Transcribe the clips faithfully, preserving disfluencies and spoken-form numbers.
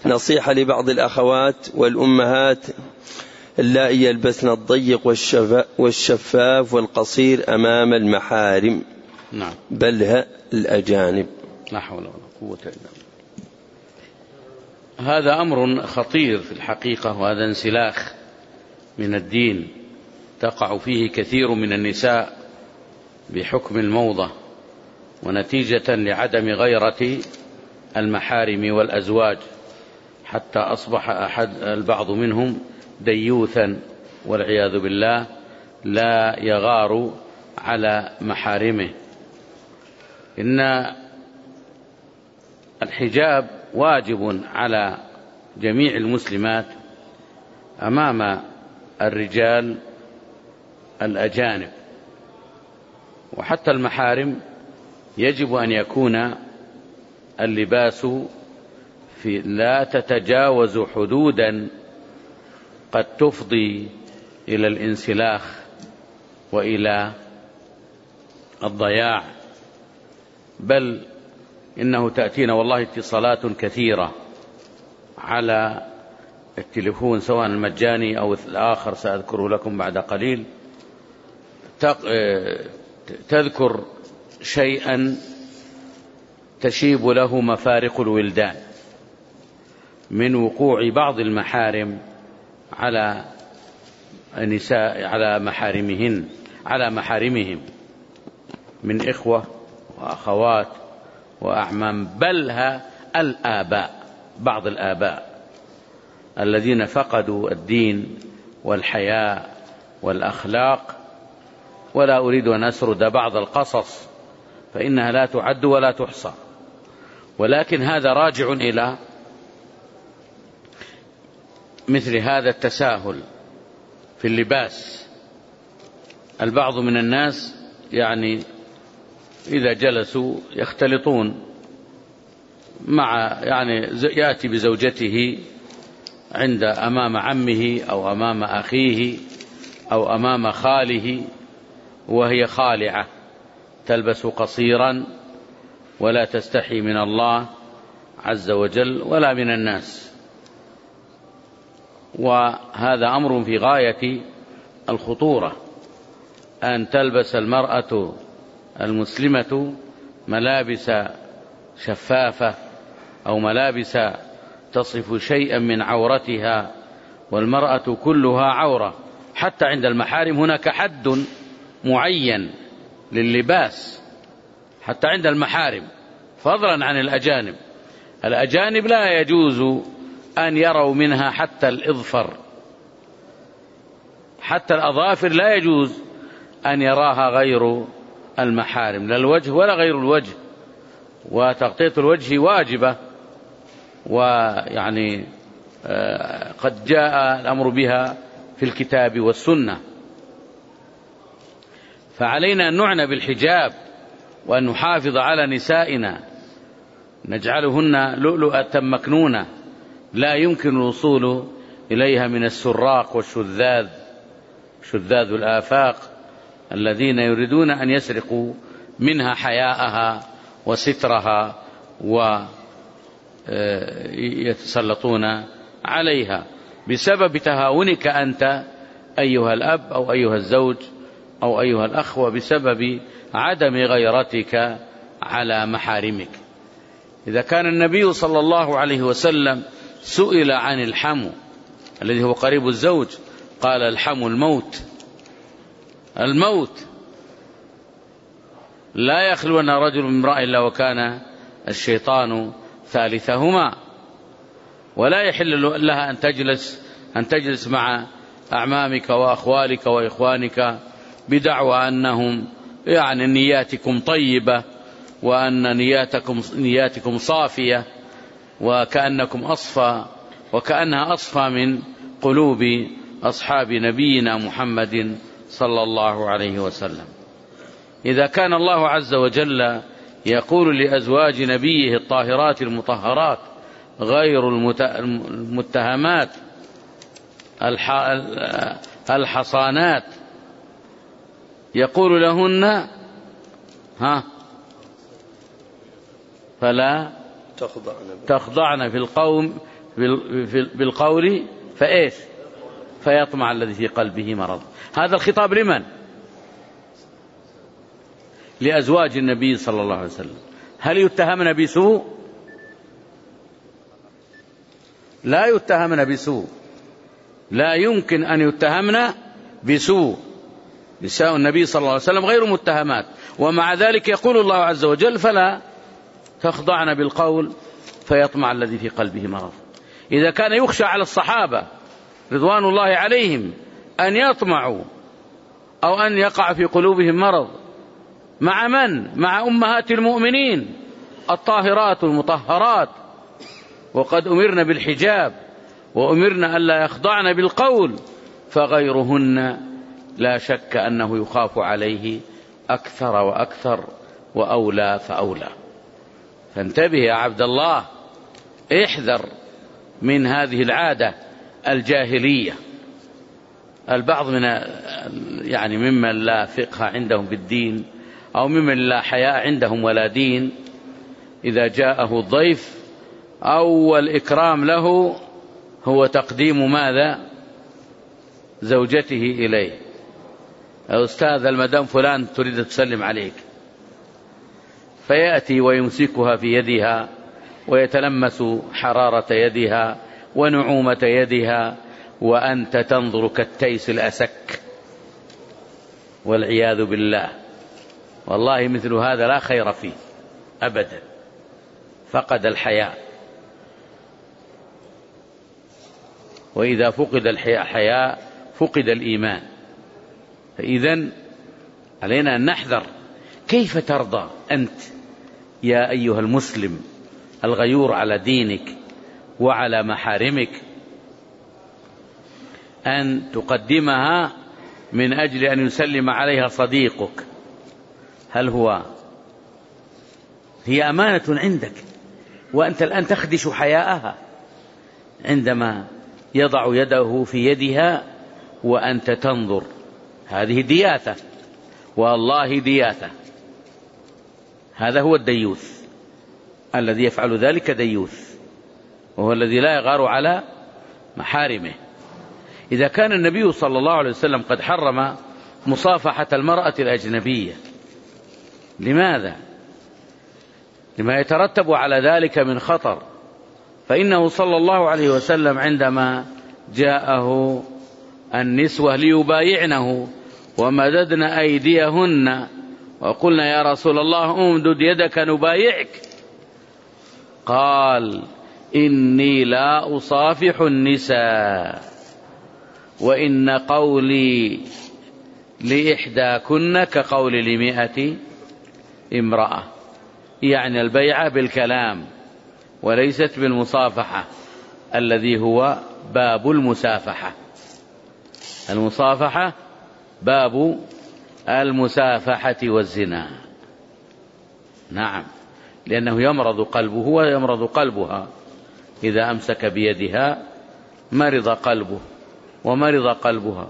نصيحة لبعض الأخوات والأمهات اللائي يلبسن الضيق والشفاف والقصير أمام المحارم. نعم. بل الأجانب. لا حول ولا قوة إلا بالله. هذا أمر خطير في الحقيقة، وهذا انسلاخ من الدين تقع فيه كثير من النساء بحكم الموضة، ونتيجة لعدم غيرة المحارم والأزواج، حتى أصبح أحد البعض منهم ديوثا والعياذ بالله، لا يغار على محارمه. إن الحجاب واجب على جميع المسلمات أمام الرجال الأجانب، وحتى المحارم يجب أن يكون اللباس في لا تتجاوز حدودا قد تفضي إلى الانسلاخ وإلى الضياع. بل إنه تأتينا والله اتصالات كثيرة على التليفون، سواء المجاني أو الآخر سأذكره لكم بعد قليل، تذكر شيئا تشيب له مفارق الولدان من وقوع بعض المحارم على النساء على محارمهن على محارمهم من إخوة وأخوات وأعمام، بل الآباء، بعض الآباء الذين فقدوا الدين والحياء والأخلاق. ولا أريد أن أسرد بعض القصص فإنها لا تعد ولا تحصى، ولكن هذا راجع إلى مثل هذا التساهل في اللباس. البعض من الناس يعني إذا جلسوا يختلطون مع يعني يأتي بزوجته عند أمام عمه أو أمام أخيه أو أمام خاله وهي خالعة تلبس قصيرا ولا تستحي من الله عز وجل ولا من الناس. وهذا أمر في غاية الخطورة، أن تلبس المرأة المسلمة ملابس شفافة أو ملابس تصف شيئا من عورتها، والمرأة كلها عورة. حتى عند المحارم هناك حد معين لللباس، حتى عند المحارم، فضلا عن الأجانب. الأجانب لا يجوز أن يروا منها حتى الإظفر، حتى الأظافر لا يجوز أن يراها غير المحارم، لا الوجه ولا غير الوجه. وتغطية الوجه واجبة، ويعني قد جاء الأمر بها في الكتاب والسنة. فعلينا أن نعنى بالحجاب وأن نحافظ على نسائنا، نجعلهن لؤلؤة مكنونة لا يمكن الوصول إليها من السراق والشذاذ، شذاذ الآفاق الذين يريدون أن يسرقوا منها حياءها وسترها ويتسلطون عليها بسبب تهاونك أنت أيها الأب أو أيها الزوج أو أيها الأخ، وبسبب عدم غيرتك على محارمك. إذا كان النبي صلى الله عليه وسلم سئل عن الحمو الذي هو قريب الزوج قال: الحمو الموت. الموت لا يخلون رجل من امرأة إلا وكان الشيطان ثالثهما، ولا يحل لها أن تجلس أن تجلس مع أعمامك وأخوالك وإخوانك بدعوى أنهم يعني نياتكم طيبة وأن نياتكم نياتكم صافية، وكأنكم أصفى وكأنها أصفى من قلوب أصحاب نبينا محمد صلى الله عليه وسلم. إذا كان الله عز وجل يقول لأزواج نبيه الطاهرات المطهرات غير المتهمات الحصانات، يقول لهن: ها فلا تخضعن في القوم بالقول فإيش فيطمع الذي في قلبه مرض. هذا الخطاب لمن؟ لأزواج النبي صلى الله عليه وسلم. هل يتهمن بسوء؟ لا يتهمن بسوء، لا يمكن أن يتهمن بسوء. نساء النبي صلى الله عليه وسلم غير متهمات، ومع ذلك يقول الله عز وجل فلا تخضعن بالقول فيطمع الذي في قلبه مرض. إذا كان يخشى على الصحابة رضوان الله عليهم أن يطمعوا أو أن يقع في قلوبهم مرض، مع من؟ مع أمهات المؤمنين الطاهرات المطهرات، وقد أمرنا بالحجاب وأمرنا ألا يخضعن بالقول، فغيرهن لا شك أنه يخاف عليه أكثر وأكثر وأولى فأولى. فانتبه يا عبد الله، احذر من هذه العادة الجاهلية. البعض من يعني ممن لا فقه عندهم بالدين أو ممن لا حياء عندهم ولا دين، إذا جاءه الضيف أول إكرام له هو تقديم ماذا؟ زوجته إليه. أستاذ المدام فلان تريد تسلم عليك، فيأتي ويمسكها في يدها ويتلمس حرارة يدها ونعومة يدها، وأنت تنظر كالتيس الأسك والعياذ بالله. والله مثل هذا لا خير فيه أبدا، فقد الحياء، وإذا فقد الحياء فقد الإيمان. فإذن علينا أن نحذر. كيف ترضى أنت يا أيها المسلم الغيور على دينك وعلى محارمك أن تقدمها من أجل أن يسلم عليها صديقك؟ هل هو هي أمانة عندك، وأنت الآن تخدش حياءها عندما يضع يده في يدها وأنت تنظر. هذه دياثة، والله دياثة. هذا هو الديوث، الذي يفعل ذلك ديوث، وهو الذي لا يغار على محارمه. إذا كان النبي صلى الله عليه وسلم قد حرم مصافحة المرأة الأجنبية، لماذا؟ لما يترتب على ذلك من خطر. فإنه صلى الله عليه وسلم عندما جاءه النسوة ليبايعنه ومددن أيديهن وقلنا يا رسول الله امدد يدك نبايعك، قال إني لا أصافح النساء وإن قولي لإحداكن كقول لمئة امرأة، يعني البيعة بالكلام وليست بالمصافحة، الذي هو باب المسافحة. المصافحة باب المسافحة والزنا. نعم، لأنه يمرض قلبه ويمرض قلبها. إذا أمسك بيدها مرض قلبه ومرض قلبها،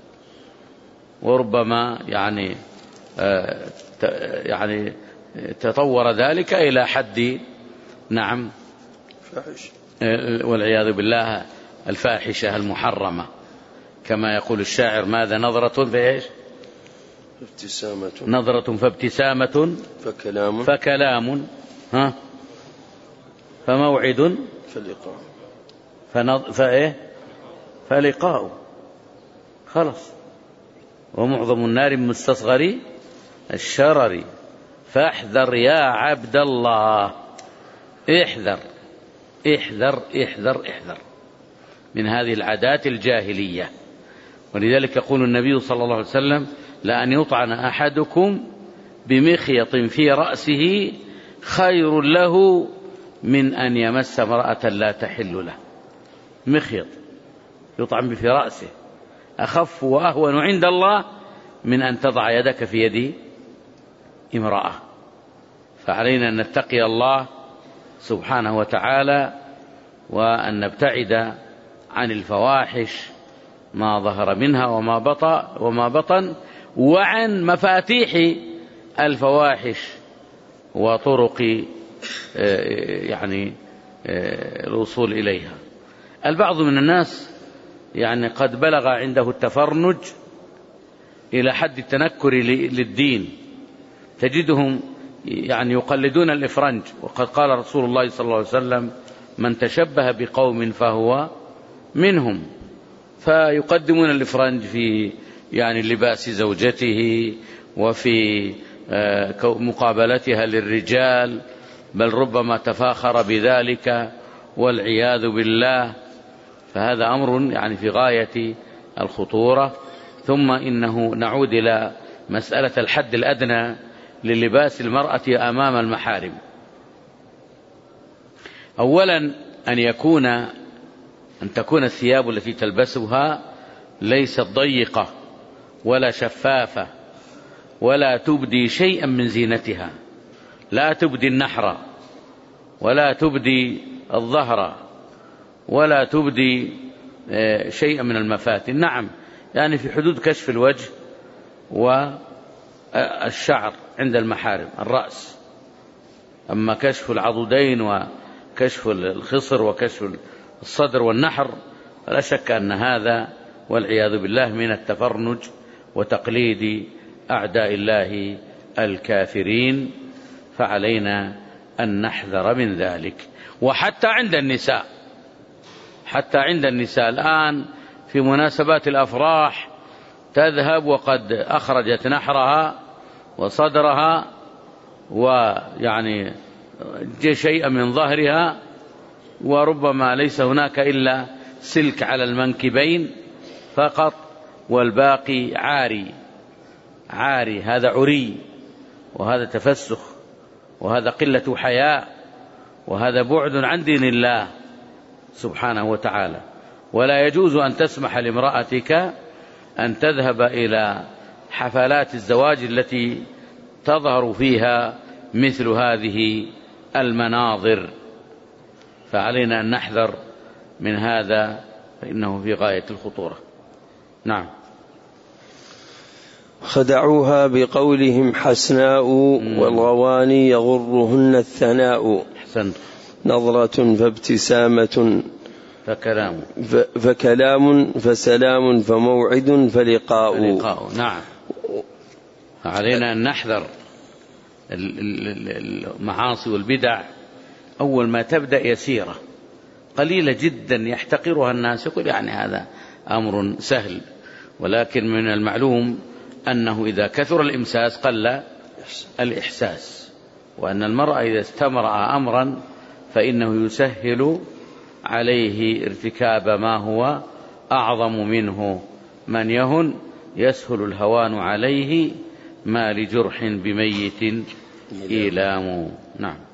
وربما يعني آه يعني تطور ذلك إلى حد نعم فاحش والعياذ بالله الفاحشة المحرمة، كما يقول الشاعر ماذا؟ نظرة فإيش؟ ابتسامة، نظرة فابتسامة فكلام فكلام ها فموعد فلقاء فنظ... فإيه؟ فلقاء. خلص. ومعظم النار من مستصغر الشرر، فاحذر يا عبد الله، احذر احذر احذر احذر من هذه العادات الجاهلية. ولذلك يقول النبي صلى الله عليه وسلم لأن يطعن أحدكم بمخيط في رأسه خير له من أن يمس امرأة لا تحل له. مخيط يطعن في رأسه أخف وأهون عند الله من أن تضع يدك في يد امرأة. فعلينا أن نتقي الله سبحانه وتعالى، وأن نبتعد عن الفواحش ما ظهر منها وما بطن وما بطن، وعن مفاتيح الفواحش وطرق يعني الوصول إليها. البعض من الناس يعني قد بلغ عنده التفرنج إلى حد التنكر للدين، تجدهم يعني يقلدون الإفرنج، وقد قال رسول الله صلى الله عليه وسلم: من تشبه بقوم فهو منهم. فيقدمون الإفرنج في يعني لباس زوجته وفي مقابلتها للرجال، بل ربما تفاخر بذلك والعياذ بالله. فهذا أمر يعني في غاية الخطورة. ثم إنه نعود إلى مسألة الحد الأدنى للباس المرأة أمام المحارم. أولا أن يكون أن تكون الثياب التي تلبسها ليست ضيقة ولا شفافة، ولا تبدي شيئا من زينتها، لا تبدي النحر ولا تبدي الظهر ولا تبدي شيئا من المفاتن. نعم، يعني في حدود كشف الوجه والشعر عند المحارم، الرأس. أما كشف العضدين وكشف الخصر وكشف الصدر والنحر فلا شك أن هذا والعياذ بالله من التفرنج وتقليد أعداء الله الكافرين، فعلينا أن نحذر من ذلك. وحتى عند النساء، حتى عند النساء الآن في مناسبات الأفراح تذهب وقد أخرجت نحرها وصدرها ويعني شيئا من ظهرها، وربما ليس هناك إلا سلك على المنكبين فقط، والباقي عاري عاري. هذا عري، وهذا تفسخ، وهذا قلة حياء، وهذا بعد عن دين الله سبحانه وتعالى. ولا يجوز أن تسمح لامرأتك أن تذهب إلى حفلات الزواج التي تظهر فيها مثل هذه المناظر، فعلينا أن نحذر من هذا، فإنه في غاية الخطورة. نعم. خدعوها بقولهم حسناء والغواني يغرهن الثناء. أحسنت. نظرة فابتسامة فكلام فكلام فسلام فموعد فلقاء. فلقاء. نعم، علينا أن نحذر المعاصي والبدع. أول ما تبدأ يسيرة قليلة جدا يحتقرها الناس، يقول يعني هذا أمر سهل، ولكن من المعلوم أنه إذا كثر الإمساس قل الإحساس، وأن المرأة إذا استمرأ أمرا فإنه يسهل عليه ارتكاب ما هو أعظم منه. من يهن يسهل الهوان عليه، ما لجرح بميت إيلام. نعم.